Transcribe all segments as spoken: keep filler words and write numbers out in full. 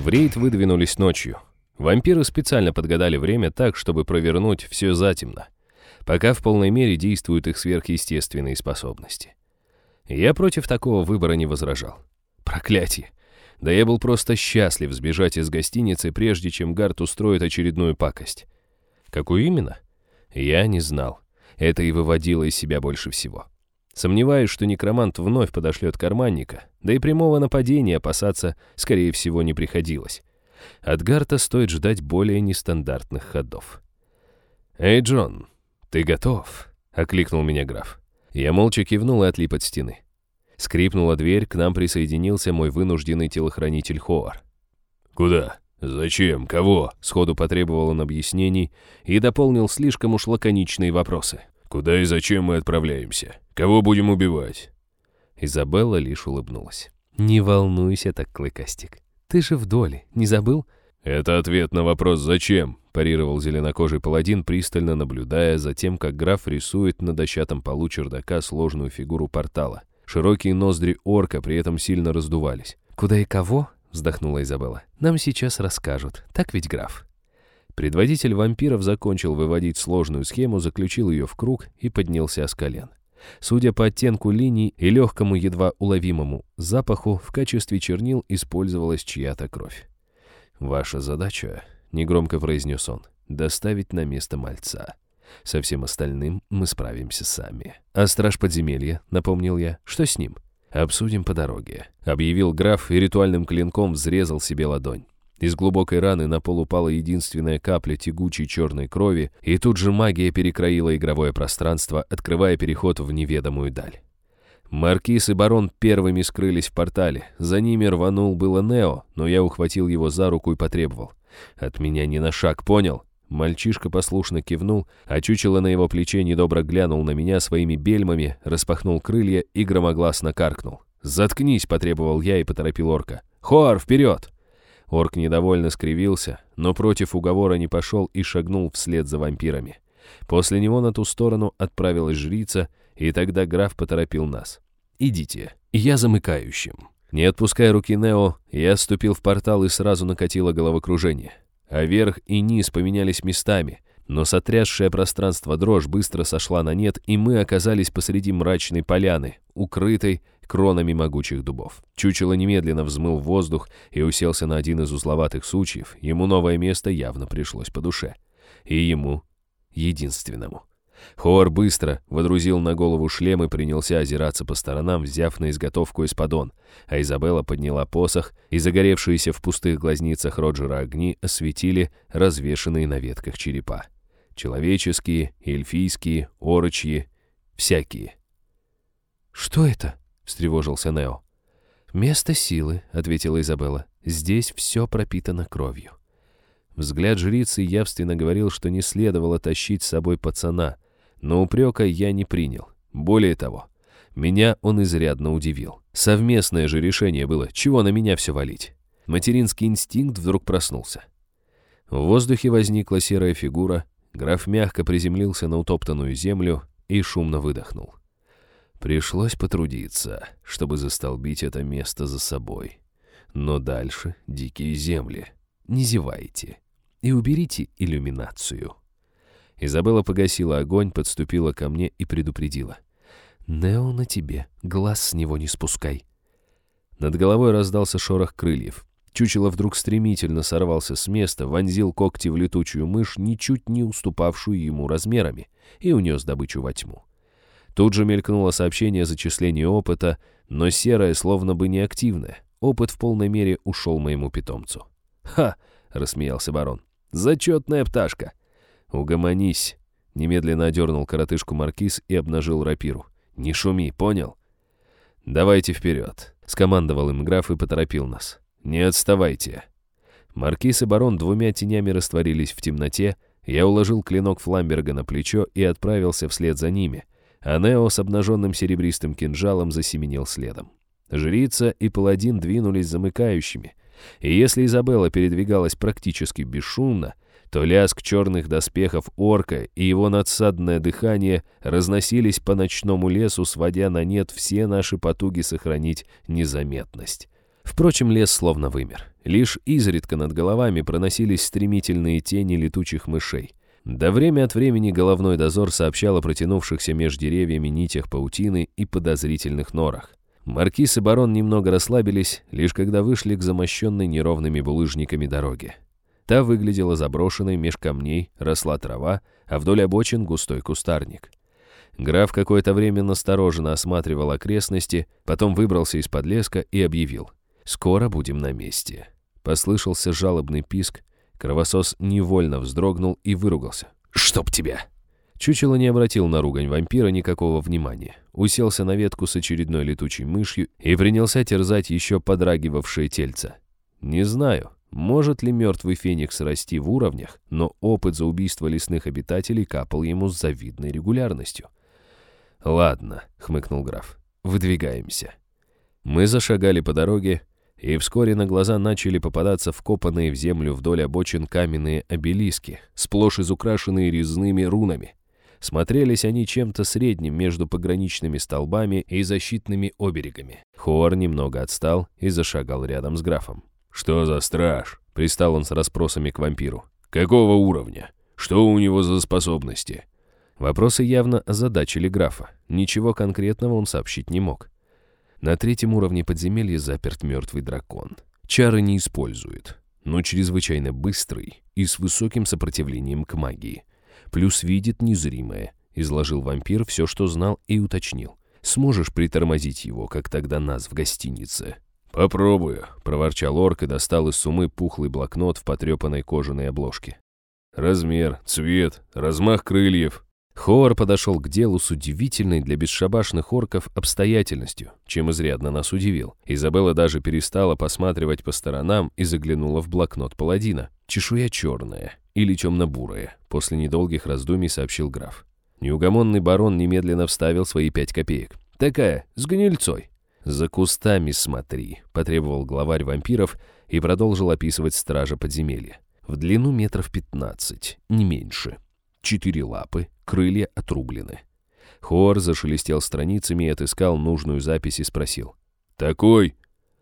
В рейд выдвинулись ночью. Вампиры специально подгадали время так, чтобы провернуть все затемно, пока в полной мере действуют их сверхъестественные способности. Я против такого выбора не возражал. Проклятие! Да я был просто счастлив сбежать из гостиницы, прежде чем Гарт устроит очередную пакость. Какую именно? Я не знал. Это и выводило из себя больше всего. Сомневаюсь, что некромант вновь подошлет карманника, да и прямого нападения опасаться, скорее всего, не приходилось. От Гарта стоит ждать более нестандартных ходов. «Эй, Джон, ты готов?» — окликнул меня граф. Я молча кивнул и отлип от стены. Скрипнула дверь, к нам присоединился мой вынужденный телохранитель Хоар. «Куда? Зачем? Кого?» — сходу потребовал он объяснений и дополнил слишком уж лаконичные вопросы. «Куда и зачем мы отправляемся? Кого будем убивать?» Изабелла лишь улыбнулась. «Не волнуйся так, Клыкастик. Ты же в доле, не забыл?» «Это ответ на вопрос «зачем?», — парировал зеленокожий паладин, пристально наблюдая за тем, как граф рисует на дощатом полу чердака сложную фигуру портала. Широкие ноздри орка при этом сильно раздувались. «Куда и кого?» — вздохнула Изабелла. «Нам сейчас расскажут. Так ведь, граф?» Предводитель вампиров закончил выводить сложную схему, заключил ее в круг и поднялся с колен. Судя по оттенку линий и легкому, едва уловимому запаху, в качестве чернил использовалась чья-то кровь. «Ваша задача», — негромко произнес он, — «доставить на место мальца. Со всем остальным мы справимся сами». «А страж подземелья», — напомнил я, — «что с ним?» «Обсудим по дороге», — объявил граф и ритуальным клинком взрезал себе ладонь. Из глубокой раны на пол упала единственная капля тягучей черной крови, и тут же магия перекроила игровое пространство, открывая переход в неведомую даль. Маркиз и барон первыми скрылись в портале. За ними рванул было Нео, но я ухватил его за руку и потребовал. «От меня ни на шаг, понял?» Мальчишка послушно кивнул, а чучело на его плече недобро глянул на меня своими бельмами, распахнул крылья и громогласно каркнул. «Заткнись!» — потребовал я и поторопил орка. «Хоар, вперед!» Орк недовольно скривился, но против уговора не пошел и шагнул вслед за вампирами. После него на ту сторону отправилась жрица, и тогда граф поторопил нас. «Идите, я замыкающим». Не отпуская руки Нео, я ступил в портал и сразу накатило головокружение. А верх и низ поменялись местами, но сотрясшее пространство дрожь быстро сошла на нет, и мы оказались посреди мрачной поляны, укрытой кронами могучих дубов. Чучело немедленно взмыл в воздух и уселся на один из узловатых сучьев. Ему новое место явно пришлось по душе. И ему, единственному. Хоар быстро водрузил на голову шлем и принялся озираться по сторонам, взяв на изготовку эспадон, а Изабелла подняла посох, и загоревшиеся в пустых глазницах Роджера огни осветили развешанные на ветках черепа. Человеческие, эльфийские, орочьи, всякие. «Что это?» — встревожился Нео. «Место силы», — ответила Изабелла. «Здесь все пропитано кровью». Взгляд жрицы явственно говорил, что не следовало тащить с собой пацана, но упрека я не принял. Более того, меня он изрядно удивил. Совместное же решение было, чего на меня все валить. Материнский инстинкт вдруг проснулся. В воздухе возникла серая фигура, граф мягко приземлился на утоптанную землю и шумно выдохнул. Пришлось потрудиться, чтобы застолбить это место за собой. Но дальше дикие земли. Не зевайте. И уберите иллюминацию. Изабелла погасила огонь, подступила ко мне и предупредила. «Нео на тебе, глаз с него не спускай». Над головой раздался шорох крыльев. Чучело вдруг стремительно сорвался с места, вонзил когти в летучую мышь, ничуть не уступавшую ему размерами, и унес добычу во тьму. Тут же мелькнуло сообщение о зачислении опыта, но серое словно бы неактивное. Опыт в полной мере ушел моему питомцу. «Ха!» — рассмеялся барон. «Зачетная пташка!» «Угомонись!» — немедленно одернул коротышку маркиз и обнажил рапиру. «Не шуми, понял?» «Давайте вперед!» — скомандовал им граф и поторопил нас. «Не отставайте!» Маркиз и барон двумя тенями растворились в темноте, я уложил клинок Фламберга на плечо и отправился вслед за ними, а Нео с обнаженным серебристым кинжалом засеменил следом. Жрица и паладин двинулись замыкающими, и если Изабелла передвигалась практически бесшумно, то лязг черных доспехов орка и его надсадное дыхание разносились по ночному лесу, сводя на нет все наши потуги сохранить незаметность. Впрочем, лес словно вымер. Лишь изредка над головами проносились стремительные тени летучих мышей. Да время от времени головной дозор сообщал о протянувшихся меж деревьями нитях паутины и подозрительных норах. Маркиз и барон немного расслабились, лишь когда вышли к замощенной неровными булыжниками дороге. Та выглядела заброшенной, меж камней росла трава, а вдоль обочин густой кустарник. Граф какое-то время настороженно осматривал окрестности, потом выбрался из подлеска и объявил: «Скоро будем на месте». Послышался жалобный писк, кровосос невольно вздрогнул и выругался. «Чтоб тебя!» Чучело не обратил на ругань вампира никакого внимания, уселся на ветку с очередной летучей мышью и принялся терзать еще подрагивавшее тельце. Не знаю, может ли мертвый феникс расти в уровнях, но опыт за убийство лесных обитателей капал ему с завидной регулярностью. «Ладно», — хмыкнул граф, — «выдвигаемся». Мы зашагали по дороге, и вскоре на глаза начали попадаться вкопанные в землю вдоль обочин каменные обелиски, сплошь изукрашенные резными рунами. Смотрелись они чем-то средним между пограничными столбами и защитными оберегами. Хуор немного отстал и зашагал рядом с графом. «Что за страж?» — пристал он с расспросами к вампиру. «Какого уровня? Что у него за способности?» Вопросы явно озадачили графа. Ничего конкретного он сообщить не мог. На третьем уровне подземелья заперт мертвый дракон. Чары не использует, но чрезвычайно быстрый и с высоким сопротивлением к магии. Плюс видит незримое. Изложил вампир все, что знал, и уточнил. «Сможешь притормозить его, как тогда нас в гостинице?» «Попробую», — проворчал орк и достал из суммы пухлый блокнот в потрепанной кожаной обложке. «Размер, цвет, размах крыльев». Хуор подошел к делу с удивительной для бесшабашных орков обстоятельностью, чем изрядно нас удивил. Изабелла даже перестала посматривать по сторонам и заглянула в блокнот паладина. «Чешуя черная или темно-бурая», — после недолгих раздумий сообщил граф. Неугомонный барон немедленно вставил свои пять копеек. «Такая, с гнильцой». «За кустами смотри», — потребовал главарь вампиров и продолжил описывать стража подземелья. В длину метров пятнадцать, не меньше. Четыре лапы, крылья отрублены. Хуор зашелестел страницами и отыскал нужную запись и спросил. «Такой?»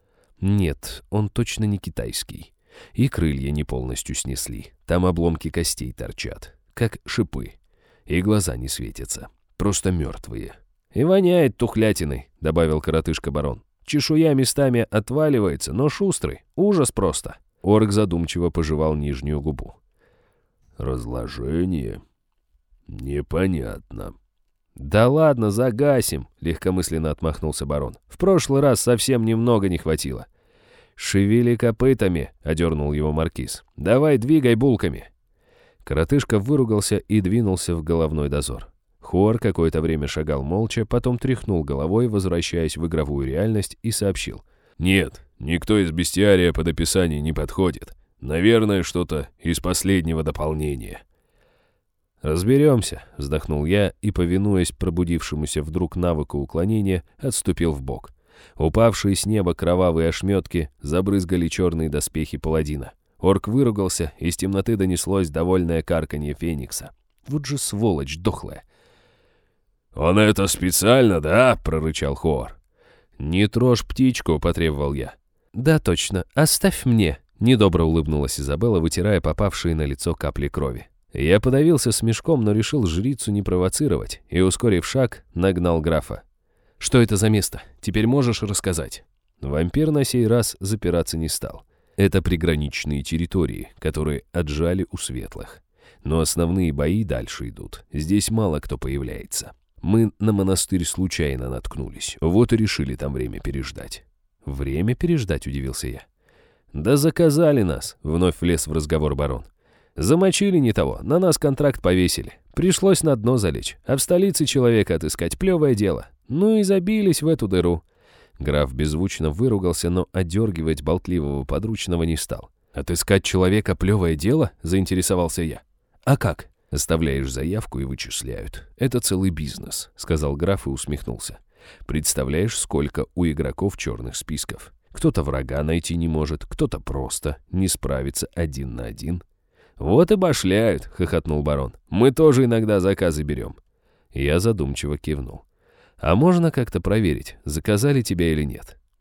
«Нет, он точно не китайский. И крылья не полностью снесли. Там обломки костей торчат, как шипы. И глаза не светятся. Просто мертвые». «И воняет тухлятиной», — добавил коротышка-барон. «Чешуя местами отваливается, но шустрый. Ужас просто». Орк задумчиво пожевал нижнюю губу. «Разложение? Непонятно». «Да ладно, загасим», — легкомысленно отмахнулся барон. «В прошлый раз совсем немного не хватило». «Шевели копытами», — одернул его маркиз. «Давай, двигай булками». Коротышка выругался и двинулся в головной дозор. Хуор какое-то время шагал молча, потом тряхнул головой, возвращаясь в игровую реальность, и сообщил. «Нет, никто из бестиария под описание не подходит. Наверное, что-то из последнего дополнения». «Разберемся», — вздохнул я и, повинуясь пробудившемуся вдруг навыку уклонения, отступил вбок. Упавшие с неба кровавые ошметки забрызгали черные доспехи паладина. Орк выругался, из темноты донеслось довольное карканье феникса. «Вот же сволочь дохлая!» «Он это специально, да?» — прорычал Хуор. «Не трожь птичку», — потребовал я. «Да, точно, оставь мне», — недобро улыбнулась Изабелла, вытирая попавшие на лицо капли крови. Я подавился смешком, но решил жрицу не провоцировать и, ускорив шаг, нагнал графа. «Что это за место? Теперь можешь рассказать?» Вампир на сей раз запираться не стал. Это приграничные территории, которые отжали у светлых. Но основные бои дальше идут. Здесь мало кто появляется. Мы на монастырь случайно наткнулись. Вот и решили там время переждать». «Время переждать?» — удивился я. «Да заказали нас», — вновь влез в разговор барон. «Замочили не того, на нас контракт повесили. Пришлось на дно залечь, а в столице человека отыскать плевое дело. Ну и забились в эту дыру». Граф беззвучно выругался, но одергивать болтливого подручного не стал. «Отыскать человека плевое дело?» — заинтересовался я. «А как?» «Оставляешь заявку и вычисляют. Это целый бизнес», — сказал граф и усмехнулся. «Представляешь, сколько у игроков черных списков? Кто-то врага найти не может, кто-то просто не справится один на один». «Вот и башляют», — хохотнул барон. «Мы тоже иногда заказы берем». Я задумчиво кивнул. «А можно как-то проверить, заказали тебя или нет?»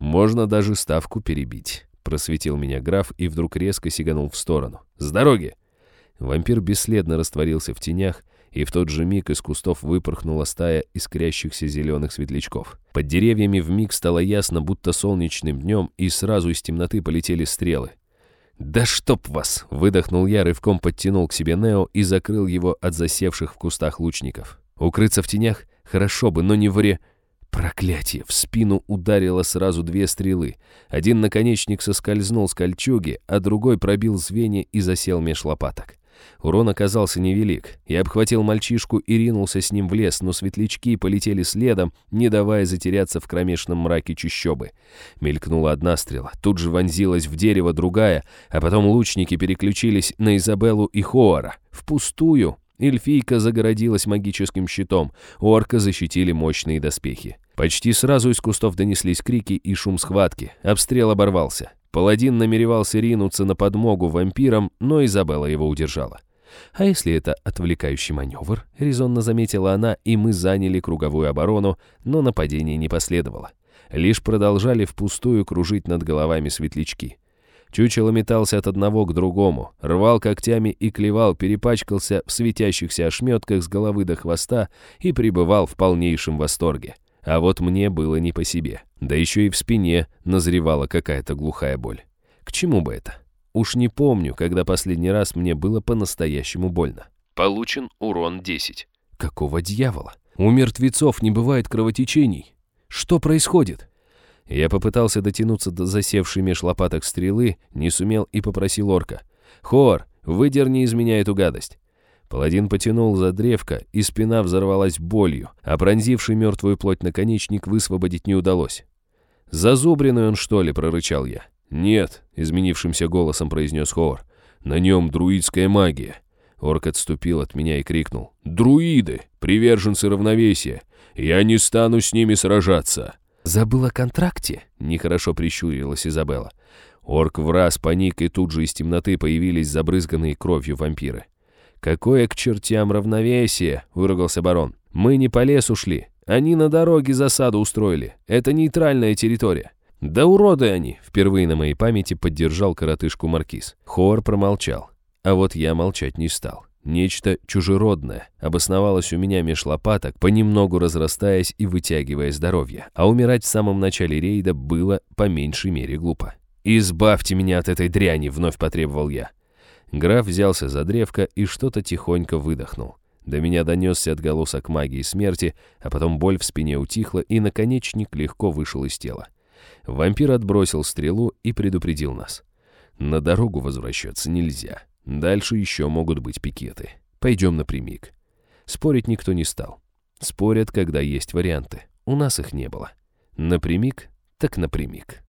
Можно даже ставку перебить», — просветил меня граф и вдруг резко сиганул в сторону. «С дороги!» Вампир бесследно растворился в тенях, и в тот же миг из кустов выпорхнула стая искрящихся зеленых светлячков. Под деревьями вмиг стало ясно, будто солнечным днем, и сразу из темноты полетели стрелы. «Да чтоб вас!» — выдохнул я, рывком подтянул к себе Нео и закрыл его от засевших в кустах лучников. Укрыться в тенях? Хорошо бы, но не вре... Проклятие! В спину ударило сразу две стрелы. Один наконечник соскользнул с кольчуги, а другой пробил звенья и засел меж лопаток. Урон оказался невелик. Я обхватил мальчишку и ринулся с ним в лес, но светлячки полетели следом, не давая затеряться в кромешном мраке чащобы. Мелькнула одна стрела, тут же вонзилась в дерево другая, а потом лучники переключились на Изабеллу и Хоара. Впустую. Эльфийка загородилась магическим щитом, орка защитили мощные доспехи. Почти сразу из кустов донеслись крики и шум схватки. Обстрел оборвался. Паладин намеревался ринуться на подмогу вампирам, но Изабелла его удержала. «А если это отвлекающий маневр?» — резонно заметила она, и мы заняли круговую оборону, но нападение не последовало. Лишь продолжали впустую кружить над головами светлячки. Чучело метался от одного к другому, рвал когтями и клевал, перепачкался в светящихся ошметках с головы до хвоста и пребывал в полнейшем восторге. А вот мне было не по себе. Да еще и в спине назревала какая-то глухая боль. К чему бы это? Уж не помню, когда последний раз мне было по-настоящему больно. Получен урон десять. Какого дьявола? У мертвецов не бывает кровотечений. Что происходит? Я попытался дотянуться до засевшей меж лопаток стрелы, не сумел и попросил орка. «Хор, выдерни из меня эту гадость». Паладин потянул за древко, и спина взорвалась болью, а пронзивший мертвую плоть наконечник высвободить не удалось. «Зазубренный он, что ли?» — прорычал я. «Нет», — изменившимся голосом произнес Хоор. «На нем друидская магия». Орк отступил от меня и крикнул. «Друиды! Приверженцы равновесия! Я не стану с ними сражаться!» «Забыл о контракте?» — нехорошо прищурилась Изабелла. Орк враз паник, и тут же из темноты появились забрызганные кровью вампиры. «Какое к чертям равновесие!» — выругался барон. «Мы не по лесу шли. Они на дороге засаду устроили. Это нейтральная территория». «Да уроды они!» — впервые на моей памяти поддержал коротышку маркиз. Хоор промолчал. А вот я молчать не стал. Нечто чужеродное обосновалось у меня меж лопаток, понемногу разрастаясь и вытягивая здоровье. А умирать в самом начале рейда было по меньшей мере глупо. «Избавьте меня от этой дряни!» — вновь потребовал я. Граф взялся за древко и что-то тихонько выдохнул. До меня донесся отголосок магии смерти, а потом боль в спине утихла, и наконечник легко вышел из тела. Вампир отбросил стрелу и предупредил нас. На дорогу возвращаться нельзя. Дальше еще могут быть пикеты. Пойдем напрямик. Спорить никто не стал. Спорят, когда есть варианты. У нас их не было. Напрямик, так напрямик.